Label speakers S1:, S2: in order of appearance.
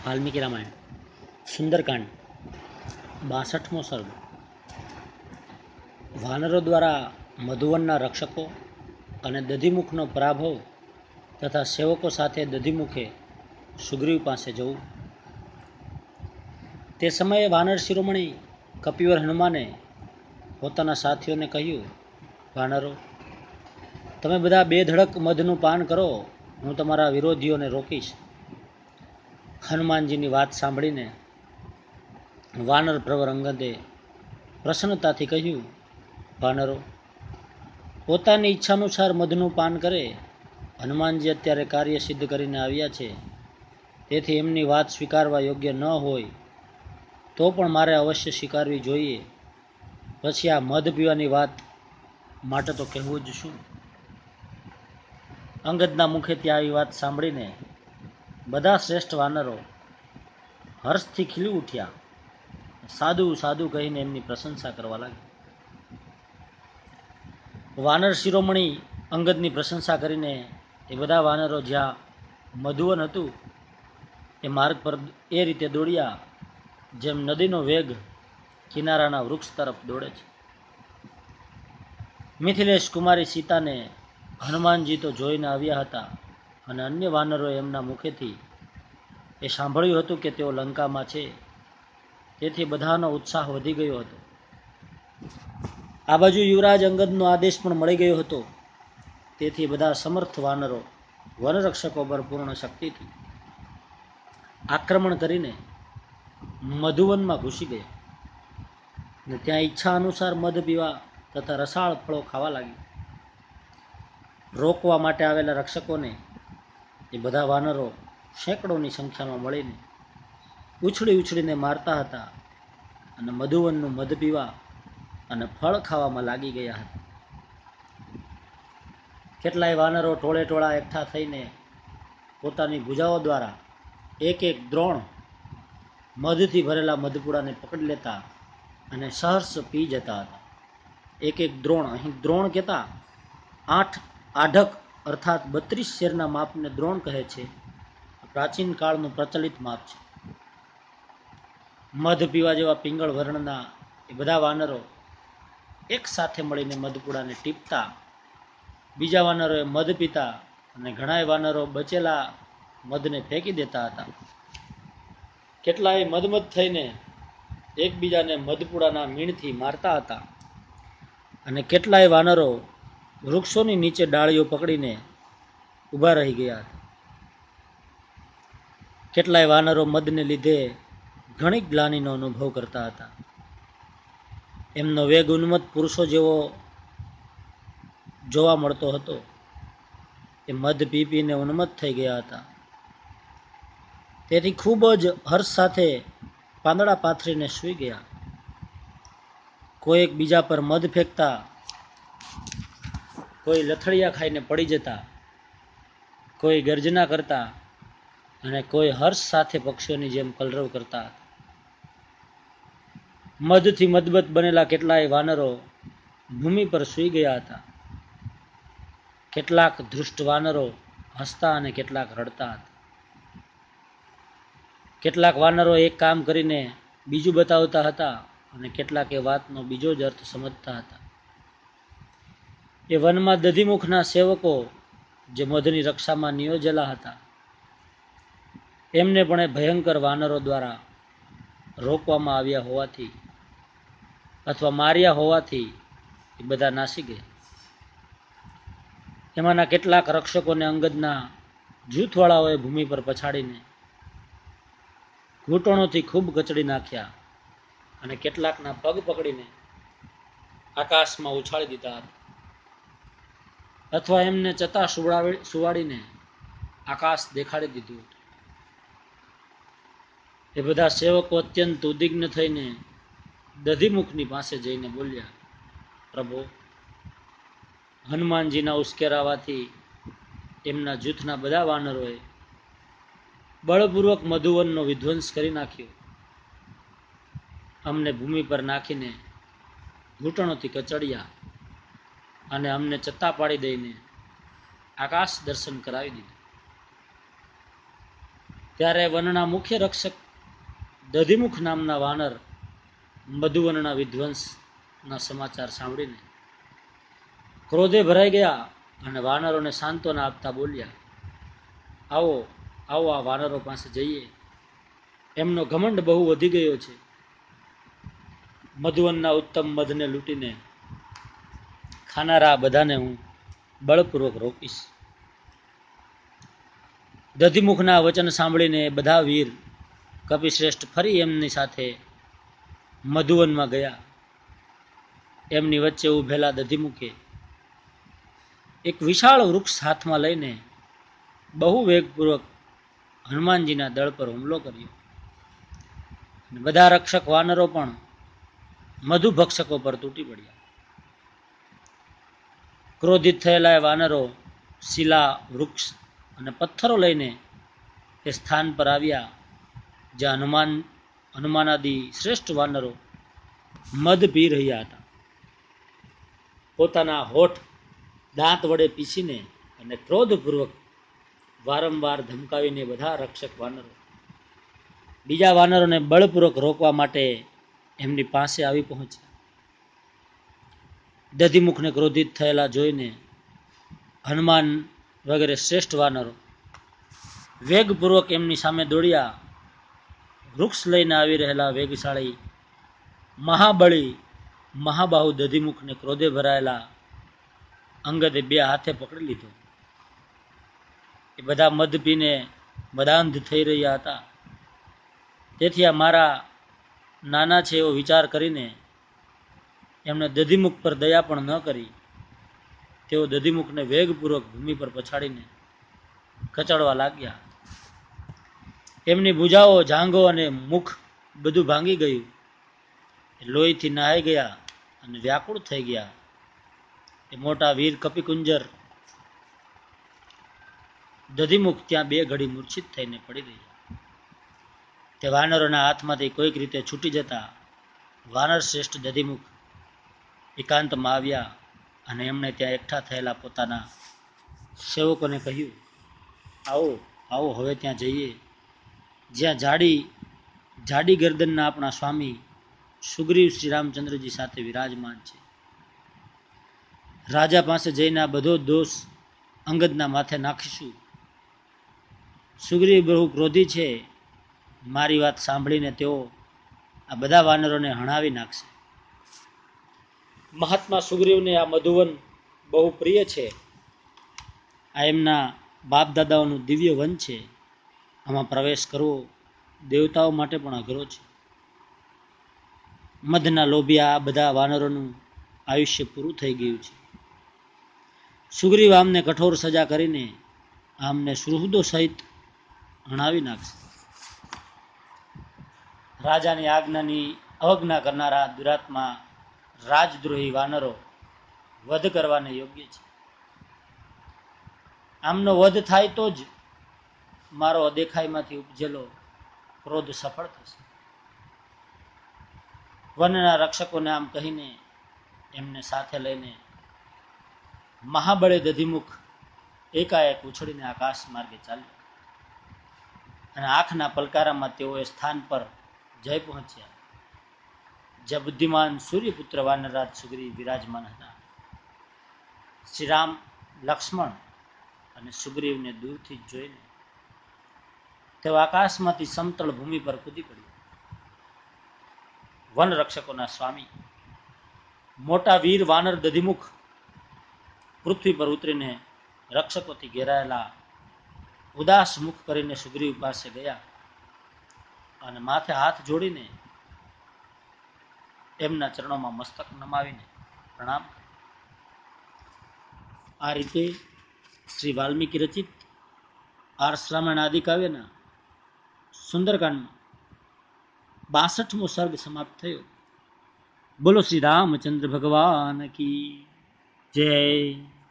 S1: વાલ્મીકી રામાયણ સુંદરકાંડ 62મો સર્ગ. વાનરો દ્વારા મધુવનના રક્ષકો અને દધીમુખનો પરાભવ તથા સેવકો સાથે દધીમુખે સુગ્રીવ પાસે જવું. તે સમયે વાનર શિરોમણી કપિવર હનુમાને પોતાના સાથીઓને કહ્યું, વાનરો, તમે બધા બે ધડક મધનું પાન કરો, હું તમારા વિરોધીઓને રોકીશ. હનુમાનજીની વાત સાંભળીને વાનર પ્રવર અંગદે પ્રસન્નતાથી કહ્યું, વાનરો, પોતાની ઈચ્છાનુસાર મધનું પાન કરે. હનુમાનજી અત્યારે કાર્ય સિદ્ધ કરીને આવ્યા છે, તેથી એમની વાત સ્વીકારવા યોગ્ય ન હોય તો પણ મારે અવશ્ય સ્વીકારવી જોઈએ. પછી આ મધ પીવાની વાત માટે તો કહેવું જ શું. અંગદના મુખેથી આવી વાત સાંભળીને બધા શ્રેષ્ઠ વાનરો હર્ષથી ખીલી ઉઠ્યા. સાધુ સાધુ કહીને એમની પ્રશંસા કરવા લાગ્યા. વાનર શિરોમણી અંગદની પ્રશંસા કરીને એ બધા વાનરો જ્યાં મધુવન હતું એ માર્ગ પર એ રીતે દોડ્યા જેમ નદીનો વેગ કિનારાના વૃક્ષ તરફ દોડે છે. મિથિલેશ કુમારી સીતાને હનુમાનજી તો જોઈને આવ્યા હતા અને અન્ય વાનરોએ એમના મુખેથી એ સાંભળ્યું હતું કે તેઓ લંકામાં છે, તેથી બધાનો ઉત્સાહ વધી ગયો હતો. આ બાજુ યુવરાજ અંગદનો આદેશ પણ મળી ગયો હતો, તેથી બધા સમર્થ વાનરો વનરક્ષકો પર પૂર્ણ શક્તિથી આક્રમણ કરીને મધુવનમાં ઘૂસી ગયા અને ત્યાં ઈચ્છા અનુસાર મધ પીવા તથા રસાળ ફળો ખાવા લાગ્યા. રોકવા માટે આવેલા રક્ષકોને એ બધા વાનરો સેંકડોની સંખ્યામાં મળીને ઉછળી ઉછળીને મારતા હતા અને મધુવનનું મધ પીવા અને ફળ ખાવામાં લાગી ગયા હતા. કેટલાય વાનરો ટોળે ટોળા એકઠા થઈને પોતાની ભુજાઓ દ્વારા એક એક દ્રોણ મધથી ભરેલા મધપુડાને પકડી લેતા અને સહર્ષ પી જતા હતા. એક એક દ્રોણ, અહીં દ્રોણ કહેતા 8 આઢક અર્થાત 32 શેરના માપને દ્રોણ કહે છે. પ્રાચીન કાળનું પ્રચલિત માપ છે. મધ પીવા જેવા પિંગળ વર્ણના એ બધા વાનરો એક સાથે મળીને મધપુડાને ટીપતા, બીજા વાનરોએ મધ પીતા અને ઘણાય વાનરો બચેલા મધને ફેંકી દેતા હતા. કેટલાય મદમદ થઈને એકબીજાને મધપુડાના મીણથી મારતા હતા અને કેટલાય વાનરો વૃક્ષોની નીચે ડાળીઓ પકડીને ઊભા રહી ગયા હતા. કેટલાય વાનરો મદને લીધે ઘણી ગ્લાનિનો અનુભવ કરતા હતા. એમનો વેગ ઉન્મત્ત પુરુષો જેવો જોવા મળતો હતો. એ મધ પી પીને ઉન્મત્ત થઈ ગયા હતા, તેથી ખૂબ જ હર્ષ સાથે પાંદડા પાથરીને સૂઈ ગયા. કોઈ એકબીજા પર મધ ફેંકતા, કોઈ લથડિયા ખાઈને પડી જતા, કોઈ ગર્જના કરતા અને કોઈ હર્ષ સાથે પક્ષીઓની જેમ કલરવ કરતા. મધથી મદબત બનેલા કેટલાય વાનરો ભૂમિ પર સૂઈ ગયા હતા. કેટલાક ધૃષ્ટ વાનરો હસતા અને કેટલાક રડતા હતા. કેટલાક વાનરો એક કામ કરીને બીજું બતાવતા હતા અને કેટલાક એ વાતનો બીજો જ અર્થ સમજતા હતા. એ વનમાં દધીમુખના સેવકો જે મધની રક્ષામાં નિયોજેલા હતા, એમને પણ એ ભયંકર વાનરો દ્વારા રોકવામાં આવ્યા હોવાથી અથવા માર્યા હોવાથી એ બધા નાસી ગયા. એમાંના કેટલાક રક્ષકોને અંગદના જૂથવાળાઓએ ભૂમિ પર પછાડીને ઘૂંટણોથી ખૂબ કચડી નાખ્યા અને કેટલાકના પગ પકડીને આકાશમાં ઉછાળી દીધા હતા અથવા એમને ચતા સુવાડીને આકાશ દેખાડી દીધું હતું. એ બધા સેવકો અત્યંત ઉદ્વિગ્ન થઈને દધીમુખની પાસે જઈને બોલ્યા, પ્રભુ, હનુમાનજીના ઉશ્કેરાવાથી એમના જૂથના બધા વાનરોએ બળપૂર્વક મધુવનનો વિધ્વંસ કરી નાખ્યો. અમને ભૂમિ પર નાખીને ઘૂંટણોથી કચડ્યા અને અમને ચત્તા પાડી દઈને આકાશ દર્શન કરાવી દીધું. ત્યારે વનના મુખ્ય રક્ષક દધિમુખ નામના વાનર મધુવનના વિધ્વંસના સમાચાર સાંભળીને ક્રોધે ભરાઈ ગયા અને વાનરોને સાંત્વના આપતા બોલ્યા, આવો આવો, આ વાનરો પાસે જઈએ. એમનો ઘમંડ બહુ વધી ગયો છે. મધુવનના ઉત્તમ મધને લૂંટીને ખાનારા બધાને હું બળપૂર્વક રોકીશ. દધિમુખના વચન સાંભળીને બધા વીર કપિશ્રેષ્ઠ ફરી એમની સાથે મધુવનમાં ગયા. એમની વચ્ચે ઉભેલા દધિમુખે એક વિશાળ વૃક્ષ હાથમાં લઈને બહુ વેગપૂર્વક હનુમાનજીના દળ પર હુમલો કર્યો. બધા રક્ષક વાનરો પણ મધુભક્ષકો પર તૂટી પડ્યા. ક્રોધિત થયેલા વાનરો શિલા, વૃક્ષ અને પથ્થરો લઈને એ સ્થાન પર આવ્યા જ્યાં હનુમાનાદિ શ્રેષ્ઠ વાનરો મધ પી રહ્યા હતા. પોતાના હોઠ દાંત વડે પીસીને અને ક્રોધપૂર્વક વારંવાર ધમકાવીને બધા રક્ષક વાનરો બીજા વાનરોને બળપૂર્વક રોકવા માટે એમની પાસે આવી પહોંચ્યા. દધિમુખને ક્રોધિત થયેલા જોઈને હનુમાન વગેરે શ્રેષ્ઠ વાનરો વેગપૂર્વક એમની સામે દોડ્યા. વૃક્ષ લઈને આવી રહેલા વેગશાળી મહાબળી મહાબાહુ દધિમુખને ક્રોધે ભરાયેલા અંગદે બે હાથે પકડી લીધો. એ બધા મદ પીને મદાંધ થઈ રહ્યા હતા. તેથી આ મારા નાના છે એવો વિચાર કરીને એમણે દધિમુખ પર દયા પણ ન કરી. તેઓ દધિમુખને વેગપૂર્વક ભૂમિ પર પછાડીને કચડવા લાગ્યા. એમની ભુજાઓ, જાંઘો અને મુખ બધું ભાંગી ગયું. લોહીથી નહાઈ ગયા અને વ્યાકુળ થઈ ગયા. એ મોટા વીર કપિકુંજર દધિમુખ ત્યાં બે ઘડી મૂર્છિત થઈને પડી રહ્યા. તે વાનરોના હાથમાંથી કોઈક રીતે છૂટી જતા વાનર શ્રેષ્ઠ દધિમુખ એકાંતમાં આવ્યા અને એમણે ત્યાં એકઠા થયેલા પોતાના સેવકોને કહ્યું, આવો આવો, હવે ત્યાં જઈએ જ્યાં જાડી ગરદનના આપણા સ્વામી સુગ્રીવ શ્રી રામચંદ્રજી સાથે વિરાજમાન છે. રાજા પાસે જઈને આ બધો દોષ અંગદના માથે નાખીશું. સુગ્રીવ બહુ ક્રોધી છે. મારી વાત સાંભળીને તેઓ આ બધા વાનરોને હણાવી નાખશે. મહાત્મા સુગ્રીવને આ મધુવન બહુ પ્રિય છે. આ એમના બાપ દાદાઓનું દિવ્ય વન છે. આમાં પ્રવેશ કરવો દેવતાઓ માટે પણ અઘરો છે. મધના લોભિયા આ બધા વાનરોનું આયુષ્ય પૂરું થઈ ગયું છે. સુગ્રીવ આમને કઠોર સજા કરીને આમને સુહૃદો સહિત હણાવી નાખશે. રાજાની આજ્ઞાની અવજ્ઞા કરનારા દુરાત્મા રાજદ્રોહી વાનરો વધ કરવાને યોગ્ય છે. આમનો વધ થાય તો જ મારો અદેખાઈમાંથી ઉપજેલો ક્રોધ સફળ થશે. વનના રક્ષકોને આમ કહીને એમને સાથે લઈને મહાબળે દધિમુખ એકાએક ઉછળીને આકાશ માર્ગે ચાલ્યા અને આંખના પલકારામાં તેઓ એ સ્થાન પર જઈ પહોંચ્યા જ્યાં બુદ્ધિમાન સૂર્યપુત્ર વાનરરાજ સુગ્રીવ વિરાજમાન હતા. શ્રી રામ, લક્ષ્મણ અને સુગ્રીવને દૂરથી જોઈને તેઓ આકાશમાંથી સમતળ ભૂમિ પર કૂદી પડ્યા. વન રક્ષકોના સ્વામી મોટા વીર વાનર દધિમુખ પૃથ્વી પર ઉતરીને રક્ષકોથી ઘેરાયેલા ઉદાસ મુખ કરીને સુગ્રીવ પાસે ગયા અને માથે હાથ જોડીને એમના ચરણોમાં મસ્તક નમાવીને પ્રણામ. આ રીતે શ્રી વાલ્મીકી રચિત આર્ષ રામાયણ આદિ કાવ્યના સુંદરકાંડમાં 62મો સર્ગ સમાપ્ત થયો. બોલો શ્રી રામચંદ્ર ભગવાન કી જય.